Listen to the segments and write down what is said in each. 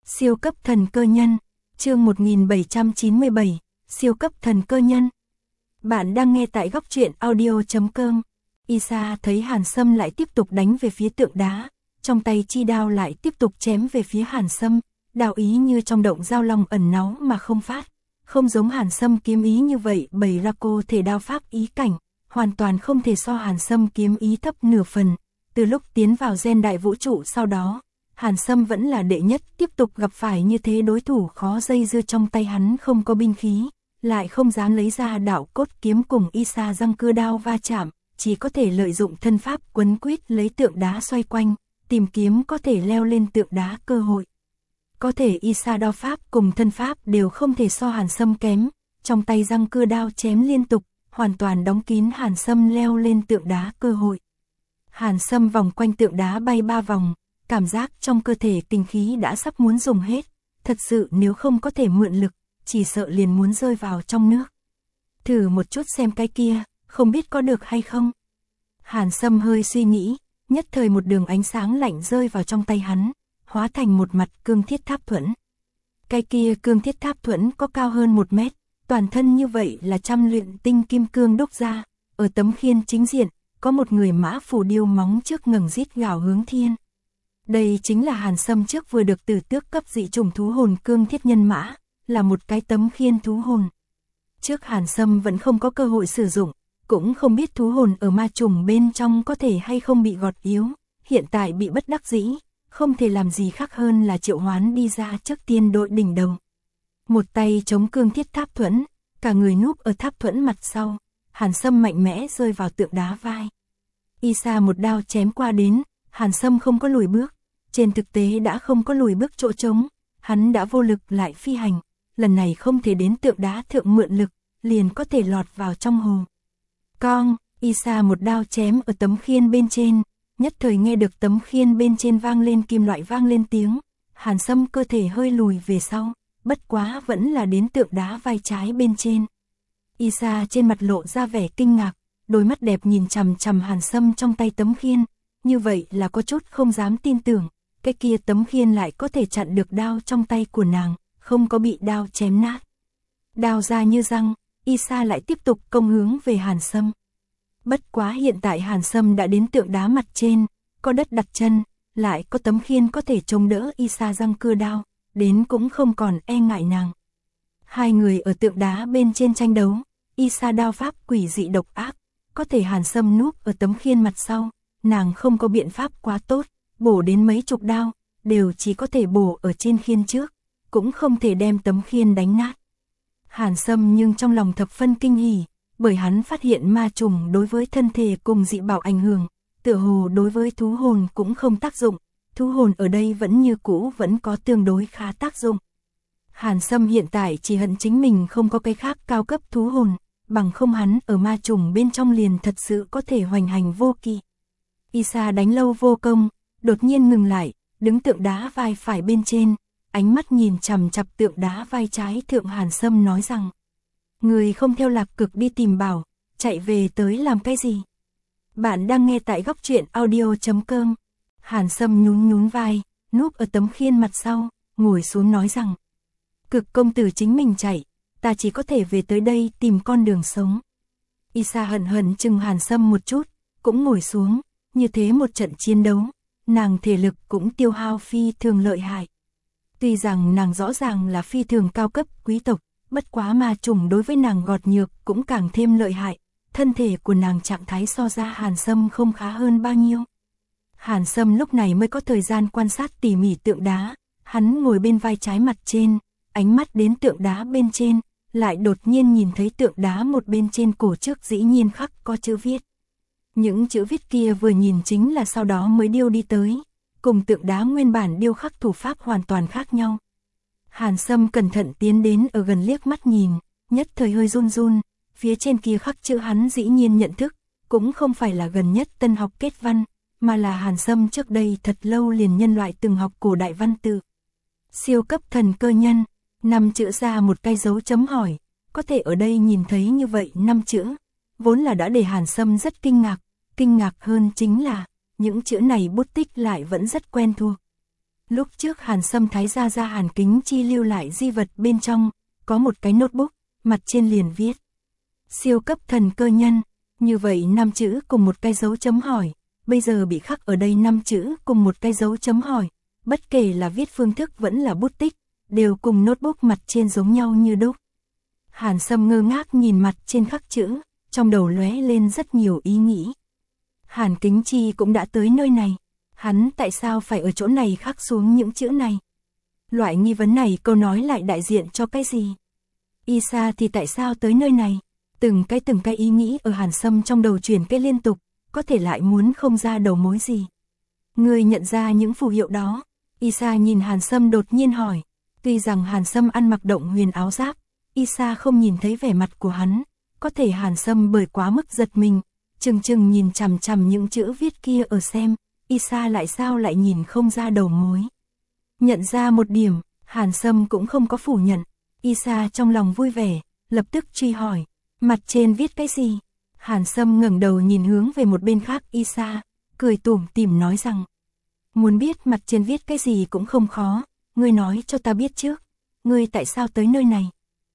Siêu cấp thần cơ nhân, chương 1797, siêu cấp thần cơ nhân. Bạn đang nghe tại góc truyện audio.com. Isa thấy Hàn Sâm lại tiếp tục đánh về phía tượng đá, trong tay chi đao lại tiếp tục chém về phía Hàn Sâm, đao ý như trong động dao long ẩn náu mà không phát, không giống Hàn Sâm kiếm ý như vậy bày ra cô thể đao pháp ý cảnh, hoàn toàn không thể so Hàn Sâm kiếm ý thấp nửa phần. Từ lúc tiến vào gen đại vũ trụ sau đó, Hàn Sâm vẫn là đệ nhất, tiếp tục gặp phải như thế đối thủ khó dây dưa, trong tay hắn không có binh khí, lại không dám lấy ra đạo cốt kiếm cùng Isa răng cưa đao va chạm, chỉ có thể lợi dụng thân pháp quấn quýt lấy tượng đá xoay quanh, tìm kiếm có thể leo lên tượng đá cơ hội. Có thể Isa đao pháp cùng thân pháp đều không thể so Hàn Sâm kém, trong tay răng cưa đao chém liên tục, hoàn toàn đóng kín Hàn Sâm leo lên tượng đá cơ hội. Hàn Sâm vòng quanh tượng đá bay 3 vòng, cảm giác trong cơ thể kinh khí đã sắp muốn dùng hết, thật sự nếu không có thể mượn lực, chỉ sợ liền muốn rơi vào trong nước. Thử một chút xem cái kia, không biết có được hay không. Hàn Sâm hơi suy nghĩ, nhất thời một đường ánh sáng lạnh rơi vào trong tay hắn, hóa thành một mặt cương thiết tháp thuẫn. Cái kia cương thiết tháp thuẫn có cao hơn 1 mét, toàn thân như vậy là trăm luyện tinh kim cương đúc ra, ở tấm khiên chính diện, có một người mã phù điêu móng trước ngẩng rít gào hướng thiên. Đây chính là Hàn Sâm trước vừa được từ tước cấp dị chủng thú hồn cương thiết nhân mã, là một cái tấm khiên thú hồn. Trước Hàn Sâm vẫn không có cơ hội sử dụng, cũng không biết thú hồn ở ma trùng bên trong có thể hay không bị gọt yếu, hiện tại bị bất đắc dĩ, không thể làm gì khác hơn là triệu hoán đi ra trước tiên đội đỉnh đầu. Một tay chống cương thiết tháp thuẫn, cả người núp ở tháp thuẫn mặt sau, Hàn Sâm mạnh mẽ rơi vào tượng đá vai. Isa một đao chém qua đến, Hàn Sâm không có lùi bước, trên thực tế đã không có lùi bước chỗ trống, hắn đã vô lực lại phi hành, lần này không thể đến tượng đá thượng mượn lực, liền có thể lọt vào trong hồ. Cong, Isa một đao chém ở tấm khiên bên trên, nhất thời nghe được tấm khiên bên trên vang lên kim loại vang lên tiếng, Hàn Sâm cơ thể hơi lùi về sau, bất quá vẫn là đến tượng đá vai trái bên trên. Isa trên mặt lộ ra vẻ kinh ngạc, đôi mắt đẹp nhìn chằm chằm Hàn Sâm trong tay tấm khiên, như vậy là có chút không dám tin tưởng, cái kia tấm khiên lại có thể chặn được đao trong tay của nàng, không có bị đao chém nát. Đao ra như răng, Isa lại tiếp tục công hướng về Hàn Sâm. Bất quá hiện tại Hàn Sâm đã đến tượng đá mặt trên, có đất đặt chân, lại có tấm khiên có thể chống đỡ Isa răng cưa đao, đến cũng không còn e ngại nàng. Hai người ở tượng đá bên trên tranh đấu, Isa đao pháp quỷ dị độc ác, có thể Hàn Sâm núp ở tấm khiên mặt sau, nàng không có biện pháp quá tốt, bổ đến mấy chục đao, đều chỉ có thể bổ ở trên khiên trước, cũng không thể đem tấm khiên đánh nát. Hàn Sâm nhưng trong lòng thập phân kinh hỉ, bởi hắn phát hiện ma trùng đối với thân thể cùng dị bảo ảnh hưởng, tựa hồ đối với thú hồn cũng không tác dụng, thú hồn ở đây vẫn như cũ vẫn có tương đối khá tác dụng. Hàn Sâm hiện tại chỉ hận chính mình không có cái khác cao cấp thú hồn, bằng không hắn ở ma trùng bên trong liền thật sự có thể hoành hành vô kỵ. Isa đánh lâu vô công, đột nhiên ngừng lại, đứng tượng đá vai phải bên trên, ánh mắt nhìn chằm chằm tượng đá vai trái thượng. Hàn Sâm nói rằng, người không theo lạc cực đi tìm bảo, chạy về tới làm cái gì? Bạn đang nghe tại góc truyện audio.com. Hàn Sâm nhún nhún vai, núp ở tấm khiên mặt sau, ngồi xuống nói rằng, Cực công tử chính mình chạy, ta chỉ có thể về tới đây tìm con đường sống. Isa hận hận chừng Hàn Sâm một chút, cũng ngồi xuống, như thế một trận chiến đấu, nàng thể lực cũng tiêu hao phi thường lợi hại. Tuy rằng nàng rõ ràng là phi thường cao cấp quý tộc, bất quá ma trùng đối với nàng gọt nhược cũng càng thêm lợi hại, thân thể của nàng trạng thái so ra Hàn Sâm không khá hơn bao nhiêu. Hàn Sâm lúc này mới có thời gian quan sát tỉ mỉ tượng đá, hắn ngồi bên vai trái mặt trên, ánh mắt đến tượng đá bên trên, lại đột nhiên nhìn thấy tượng đá một bên trên cổ trước dĩ nhiên khắc có chữ viết. Những chữ viết kia vừa nhìn chính là sau đó mới điêu đi tới, cùng tượng đá nguyên bản điêu khắc thủ pháp hoàn toàn khác nhau. Hàn Sâm cẩn thận tiến đến ở gần liếc mắt nhìn, nhất thời hơi run run, phía trên kia khắc chữ hắn dĩ nhiên nhận thức, cũng không phải là gần nhất tân học kết văn, mà là Hàn Sâm trước đây thật lâu liền nhân loại từng học cổ đại văn tự. Siêu cấp thần cơ nhân, 5 chữ ra một cái dấu chấm hỏi, có thể ở đây nhìn thấy như vậy 5 chữ, vốn là đã để Hàn Sâm rất kinh ngạc hơn chính là, những chữ này bút tích lại vẫn rất quen thuộc. Lúc trước Hàn Sâm thái ra Hàn Kính Chi lưu lại di vật bên trong, có một cái notebook, mặt trên liền viết. Siêu cấp thần cơ nhân, như vậy 5 chữ cùng một cái dấu chấm hỏi, bây giờ bị khắc ở đây 5 chữ cùng một cái dấu chấm hỏi, bất kể là viết phương thức vẫn là bút tích, đều cùng notebook mặt trên giống nhau như đúc. Hàn Sâm ngơ ngác nhìn mặt trên khắc chữ, trong đầu lóe lên rất nhiều ý nghĩ. Hàn Kính Chi cũng đã tới nơi này, hắn tại sao phải ở chỗ này khắc xuống những chữ này? Loại nghi vấn này câu nói lại đại diện cho cái gì? Isa thì tại sao tới nơi này? Từng cái ý nghĩ ở Hàn Sâm trong đầu chuyển cái liên tục, có thể lại muốn không ra đầu mối gì. Người nhận ra những phù hiệu đó? Isa nhìn Hàn Sâm đột nhiên hỏi. Tuy rằng Hàn Sâm ăn mặc động huyền áo giáp, Isa không nhìn thấy vẻ mặt của hắn, có thể Hàn Sâm bởi quá mức giật mình, chừng nhìn chằm chằm những chữ viết kia ở xem, Isa lại sao lại nhìn không ra đầu mối. Nhận ra một điểm, Hàn Sâm cũng không có phủ nhận, Isa trong lòng vui vẻ, lập tức truy hỏi, mặt trên viết cái gì? Hàn Sâm ngẩng đầu nhìn hướng về một bên khác Isa, cười tủm tỉm nói rằng, muốn biết mặt trên viết cái gì cũng không khó, ngươi nói cho ta biết trước, ngươi tại sao tới nơi này?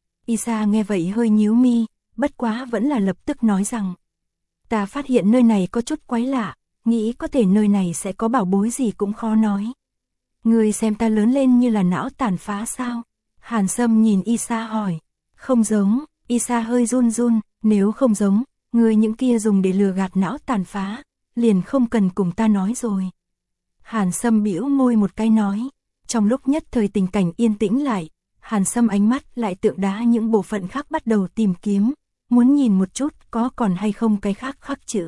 Isa nghe vậy hơi nhíu mi, bất quá vẫn là lập tức nói rằng, ta phát hiện nơi này có chút quái lạ, nghĩ có thể nơi này sẽ có bảo bối gì cũng khó nói. Ngươi xem ta lớn lên như là não tàn phá sao? Hàn Sâm nhìn Isa hỏi, không giống, Isa hơi run run, nếu không giống, ngươi những kia dùng để lừa gạt não tàn phá, liền không cần cùng ta nói rồi. Hàn Sâm bĩu môi một cái nói, trong lúc nhất thời tình cảnh yên tĩnh lại, Hàn Sâm ánh mắt lại tượng đá những bộ phận khác bắt đầu tìm kiếm, muốn nhìn một chút có còn hay không cái khác khắc chữ.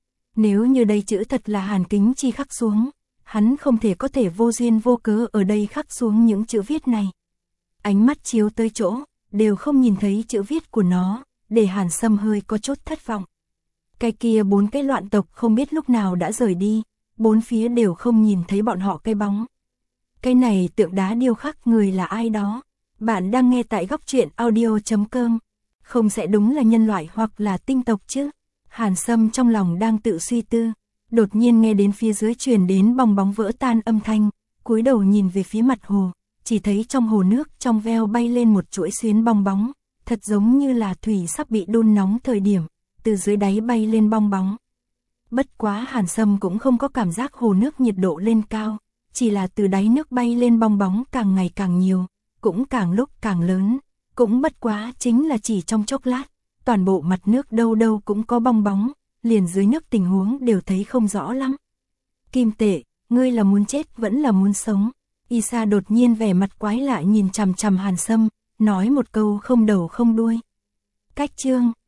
Nếu như đây chữ thật là Hàn Kính Chi khắc xuống, hắn không thể có thể vô duyên vô cớ ở đây khắc xuống những chữ viết này. Ánh mắt chiếu tới chỗ, đều không nhìn thấy chữ viết của nó, để Hàn Sâm hơi có chút thất vọng. Cái kia 4 cái loạn tộc không biết lúc nào đã rời đi, 4 phía đều không nhìn thấy bọn họ cái bóng. Cái này tượng đá điêu khắc người là ai đó? Bạn đang nghe tại góc truyện audio.com. Không sẽ đúng là nhân loại hoặc là tinh tộc chứ? Hàn Sâm trong lòng đang tự suy tư, đột nhiên nghe đến phía dưới truyền đến bong bóng vỡ tan âm thanh, cúi đầu nhìn về phía mặt hồ, chỉ thấy trong hồ nước trong veo bay lên một chuỗi xuyến bong bóng, thật giống như là thủy sắp bị đun nóng thời điểm, từ dưới đáy bay lên bong bóng. Bất quá Hàn Sâm cũng không có cảm giác hồ nước nhiệt độ lên cao, chỉ là từ đáy nước bay lên bong bóng càng ngày càng nhiều, cũng càng lúc càng lớn, cũng bất quá chính là chỉ trong chốc lát, toàn bộ mặt nước đâu đâu cũng có bong bóng, liền dưới nước tình huống đều thấy không rõ lắm. Kim Tệ, ngươi là muốn chết vẫn là muốn sống? Isa đột nhiên vẻ mặt quái lạ nhìn chằm chằm Hàn Sâm, nói một câu không đầu không đuôi. Cách chương